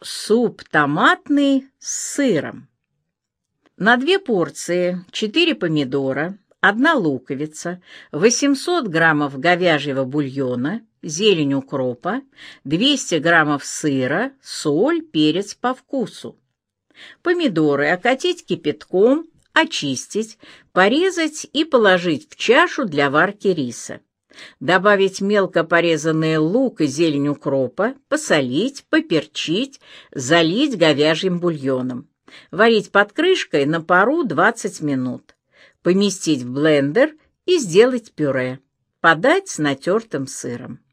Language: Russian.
Суп томатный с сыром. На 2 порции 4 помидора, 1 луковица, 800 граммов говяжьего бульона, зелень укропа, 200 граммов сыра, соль, перец по вкусу. Помидоры окатить кипятком, очистить, порезать и положить в чашу для варки риса. Добавить мелко порезанный лук и зелень укропа, посолить, поперчить, залить говяжьим бульоном. Варить под крышкой на пару 20 минут. Поместить в блендер и сделать пюре. Подать с натертым сыром.